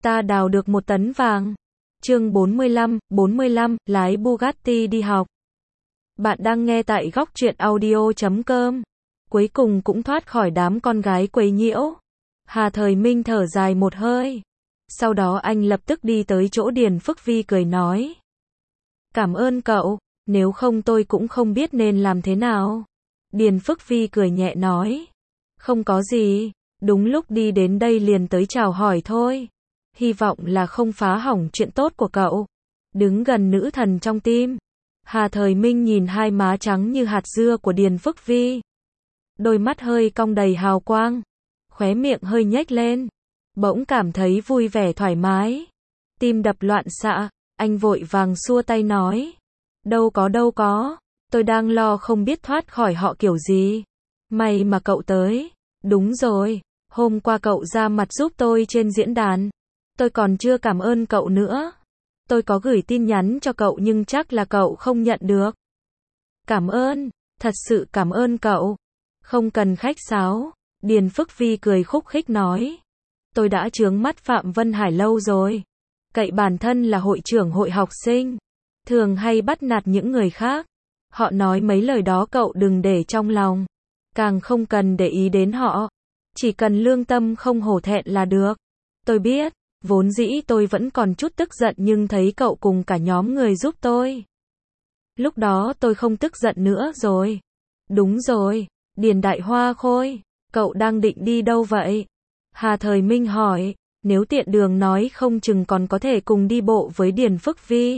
Ta đào được 1 tấn vàng. Chương 45, lái Bugatti đi học. Bạn đang nghe tại góc truyện audio.com. Cuối cùng cũng thoát khỏi đám con gái quấy nhiễu. Hà Thời Minh thở dài một hơi. Sau đó anh lập tức đi tới chỗ Điền Phước Vi cười nói. Cảm ơn cậu, nếu không tôi cũng không biết nên làm thế nào. Điền Phước Vi cười nhẹ nói. Không có gì, đúng lúc đi đến đây liền tới chào hỏi thôi. Hy vọng là không phá hỏng chuyện tốt của cậu. Đứng gần nữ thần trong tim. Hà Thời Minh nhìn hai má trắng như hạt dưa của Điền Phước Vi. Đôi mắt hơi cong đầy hào quang. Khóe miệng hơi nhếch lên. Bỗng cảm thấy vui vẻ thoải mái. Tim đập loạn xạ, anh vội vàng xua tay nói. Đâu có, tôi đang lo không biết thoát khỏi họ kiểu gì. May mà cậu tới. Đúng rồi, hôm qua cậu ra mặt giúp tôi trên diễn đàn. Tôi còn chưa cảm ơn cậu nữa. Tôi có gửi tin nhắn cho cậu nhưng chắc là cậu không nhận được. Cảm ơn, thật sự cảm ơn cậu. Không cần khách sáo, Điền Phước Vi cười khúc khích nói. Tôi đã chướng mắt Phạm Vân Hải lâu rồi. Cậy bản thân là hội trưởng hội học sinh. Thường hay bắt nạt những người khác. Họ nói mấy lời đó cậu đừng để trong lòng. Càng không cần để ý đến họ. Chỉ cần lương tâm không hổ thẹn là được. Tôi biết, vốn dĩ tôi vẫn còn chút tức giận nhưng thấy cậu cùng cả nhóm người giúp tôi. Lúc đó tôi không tức giận nữa rồi. Đúng rồi, Điền Đại Hoa Khôi, cậu đang định đi đâu vậy? Hà Thời Minh hỏi, nếu tiện đường nói không chừng còn có thể cùng đi bộ với Điền Phước Vi.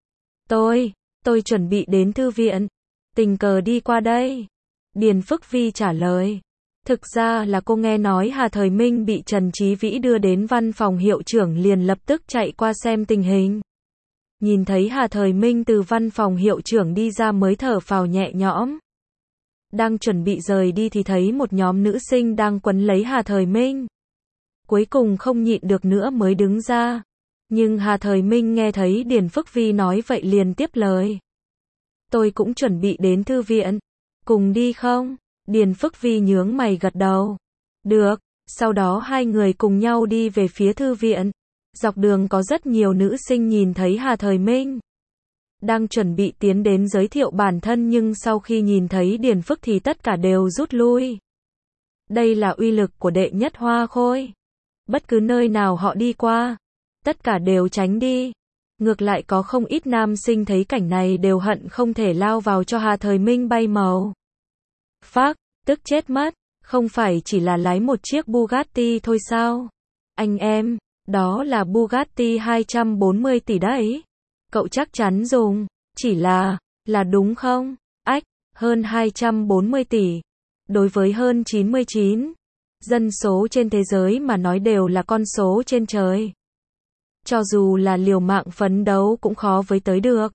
Tôi chuẩn bị đến thư viện. Tình cờ đi qua đây. Điền Phước Vi trả lời. Thực ra là cô nghe nói Hà Thời Minh bị Trần Chí Vĩ đưa đến văn phòng hiệu trưởng liền lập tức chạy qua xem tình hình. Nhìn thấy Hà Thời Minh từ văn phòng hiệu trưởng đi ra mới thở phào nhẹ nhõm. Đang chuẩn bị rời đi thì thấy một nhóm nữ sinh đang quấn lấy Hà Thời Minh. Cuối cùng không nhịn được nữa mới đứng ra. Nhưng Hà Thời Minh nghe thấy Điền Phước Vi nói vậy liền tiếp lời. Tôi cũng chuẩn bị đến thư viện. Cùng đi không? Điền Phước Vi nhướng mày gật đầu. Được, sau đó hai người cùng nhau đi về phía thư viện. Dọc đường có rất nhiều nữ sinh nhìn thấy Hà Thời Minh. Đang chuẩn bị tiến đến giới thiệu bản thân nhưng sau khi nhìn thấy Điền Phước thì tất cả đều rút lui. Đây là uy lực của đệ nhất Hoa Khôi. Bất cứ nơi nào họ đi qua, tất cả đều tránh đi. Ngược lại có không ít nam sinh thấy cảnh này đều hận không thể lao vào cho Hà Thời Minh bay màu. Phác, tức chết mất, không phải chỉ là lái một chiếc Bugatti thôi sao? Anh em, đó là Bugatti 240 tỷ đấy. Cậu chắc chắn dùng, chỉ là đúng không? Ách, hơn 240 tỷ. Đối với hơn 99 dân số trên thế giới mà nói đều là con số trên trời. Cho dù là liều mạng phấn đấu cũng khó với tới được.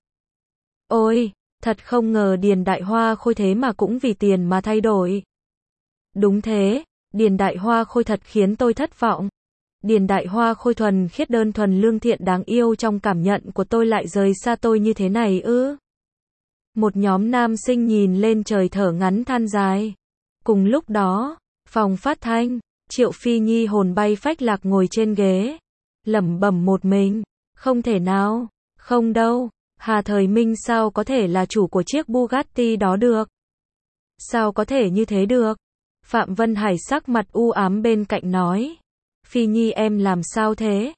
Ôi, thật không ngờ Điền Đại Hoa Khôi thế mà cũng vì tiền mà thay đổi. Đúng thế, Điền Đại Hoa Khôi thật khiến tôi thất vọng. Điền Đại Hoa Khôi thuần khiết đơn thuần lương thiện đáng yêu trong cảm nhận của tôi lại rời xa tôi như thế này ư. Một nhóm nam sinh nhìn lên trời thở ngắn than dài. Cùng lúc đó, phòng phát thanh, Triệu Phi Nhi hồn bay phách lạc ngồi trên ghế. Lẩm bẩm một mình, không thể nào, không đâu, Hà Thời Minh sao có thể là chủ của chiếc Bugatti đó được? Sao có thể như thế được? Phạm Vân Hải sắc mặt u ám bên cạnh nói. Phi Nhi em làm sao thế?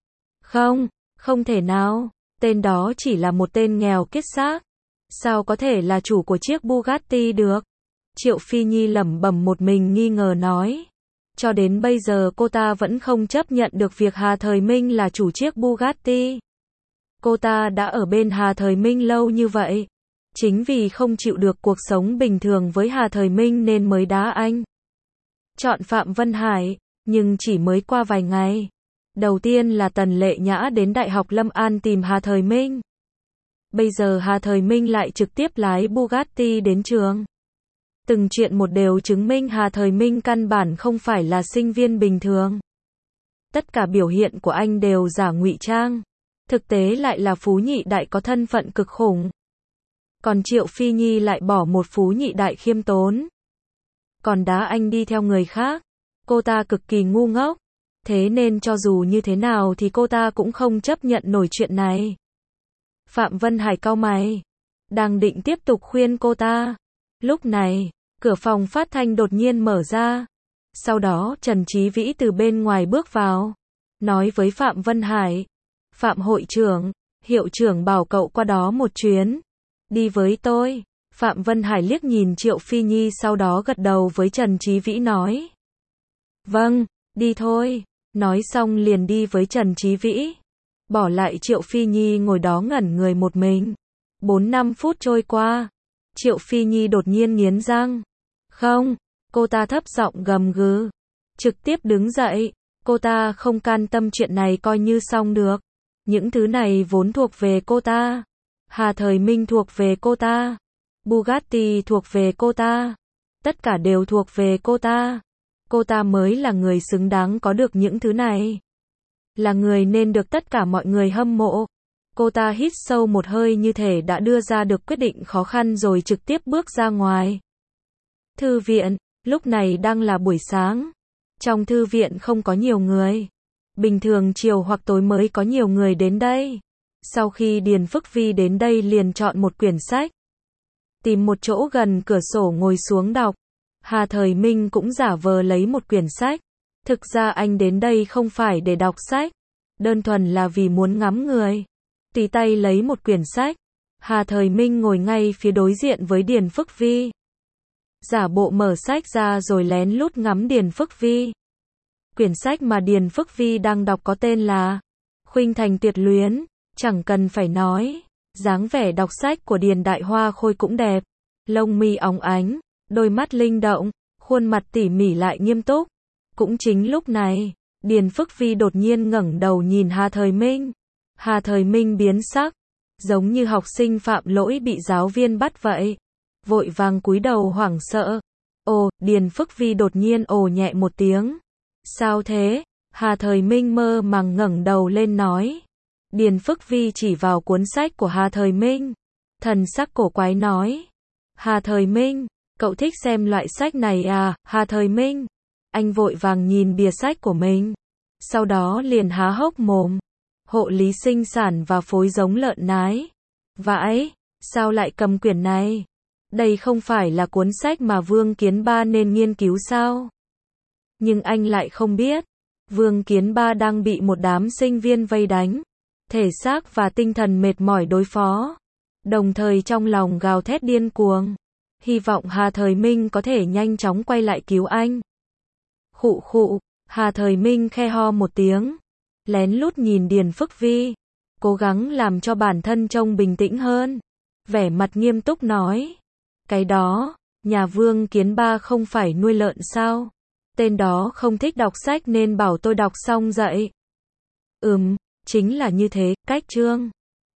Không thể nào, tên đó chỉ là một tên nghèo kiết xác. Sao có thể là chủ của chiếc Bugatti được? Triệu Phi Nhi lẩm bẩm một mình nghi ngờ nói. Cho đến bây giờ cô ta vẫn không chấp nhận được việc Hà Thời Minh là chủ chiếc Bugatti. Cô ta đã ở bên Hà Thời Minh lâu như vậy. Chính vì không chịu được cuộc sống bình thường với Hà Thời Minh nên mới đá anh. Chọn Phạm Vân Hải, nhưng chỉ mới qua vài ngày. Đầu tiên là Tần Lệ Nhã đến Đại học Lâm An tìm Hà Thời Minh. Bây giờ Hà Thời Minh lại trực tiếp lái Bugatti đến trường. Từng chuyện một đều chứng minh Hà Thời Minh căn bản không phải là sinh viên bình thường. Tất cả biểu hiện của anh đều giả ngụy trang. Thực tế lại là phú nhị đại có thân phận cực khủng. Còn Triệu Phi Nhi lại bỏ một phú nhị đại khiêm tốn. Còn đá anh đi theo người khác. Cô ta cực kỳ ngu ngốc. Thế nên cho dù như thế nào thì cô ta cũng không chấp nhận nổi chuyện này. Phạm Vân Hải cau mày, đang định tiếp tục khuyên cô ta. Lúc này, cửa phòng phát thanh đột nhiên mở ra. Sau đó Trần Chí Vĩ từ bên ngoài bước vào, nói với Phạm Vân Hải, Phạm hội trưởng, hiệu trưởng bảo cậu qua đó một chuyến. Đi với tôi. Phạm Vân Hải liếc nhìn Triệu Phi Nhi sau đó gật đầu với Trần Chí Vĩ nói. Vâng, đi thôi. Nói xong liền đi với Trần Chí Vĩ. Bỏ lại Triệu Phi Nhi ngồi đó ngẩn người một mình. 4-5 phút trôi qua. Triệu Phi Nhi đột nhiên nghiến răng. Không, cô ta thấp giọng gầm gừ. Trực tiếp đứng dậy. Cô ta không can tâm chuyện này coi như xong được. Những thứ này vốn thuộc về cô ta. Hà Thời Minh thuộc về cô ta. Bugatti thuộc về cô ta. Tất cả đều thuộc về cô ta. Cô ta mới là người xứng đáng có được những thứ này. Là người nên được tất cả mọi người hâm mộ. Cô ta hít sâu một hơi như thể đã đưa ra được quyết định khó khăn rồi trực tiếp bước ra ngoài. Thư viện, lúc này đang là buổi sáng. Trong thư viện không có nhiều người. Bình thường chiều hoặc tối mới có nhiều người đến đây. Sau khi Điền Phức Vi đến đây liền chọn một quyển sách. Tìm một chỗ gần cửa sổ ngồi xuống đọc. Hà Thời Minh cũng giả vờ lấy một quyển sách. Thực ra anh đến đây không phải để đọc sách. Đơn thuần là vì muốn ngắm người. Tùy tay lấy một quyển sách. Hà Thời Minh ngồi ngay phía đối diện với Điền Phức Vi. Giả bộ mở sách ra rồi lén lút ngắm Điền Phức Vi. Quyển sách mà Điền Phức Vi đang đọc có tên là Khuynh Thành Tuyệt Luyến. Chẳng cần phải nói, dáng vẻ đọc sách của Điền Đại Hoa Khôi cũng đẹp. Lông mi óng ánh, đôi mắt linh động, khuôn mặt tỉ mỉ lại nghiêm túc. Cũng chính lúc này, Điền Phức Vi đột nhiên ngẩng đầu nhìn Hà Thời Minh. Hà Thời Minh biến sắc, giống như học sinh phạm lỗi bị giáo viên bắt vậy. Vội vàng cúi đầu hoảng sợ. Ồ, Điền Phức Vi đột nhiên ồ nhẹ một tiếng. Sao thế? Hà Thời Minh mơ màng ngẩng đầu lên nói. Điền Phức Vi chỉ vào cuốn sách của Hà Thời Minh. Thần sắc cổ quái nói. Hà Thời Minh, cậu thích xem loại sách này à? Hà Thời Minh. Anh vội vàng nhìn bìa sách của mình. Sau đó liền há hốc mồm. Hộ lý sinh sản và phối giống lợn nái. Vãi, sao lại cầm quyển này? Đây không phải là cuốn sách mà Vương Kiến Ba nên nghiên cứu sao? Nhưng anh lại không biết. Vương Kiến Ba đang bị một đám sinh viên vây đánh. Thể xác và tinh thần mệt mỏi đối phó. Đồng thời trong lòng gào thét điên cuồng. Hy vọng Hà Thời Minh có thể nhanh chóng quay lại cứu anh. Khụ khụ, Hà Thời Minh khe ho một tiếng. Lén lút nhìn Điền Phức Vi. Cố gắng làm cho bản thân trông bình tĩnh hơn. Vẻ mặt nghiêm túc nói. Cái đó, nhà Vương Kiến Ba không phải nuôi lợn sao? Tên đó không thích đọc sách nên bảo tôi đọc xong dậy. Chính là như thế, cách chương.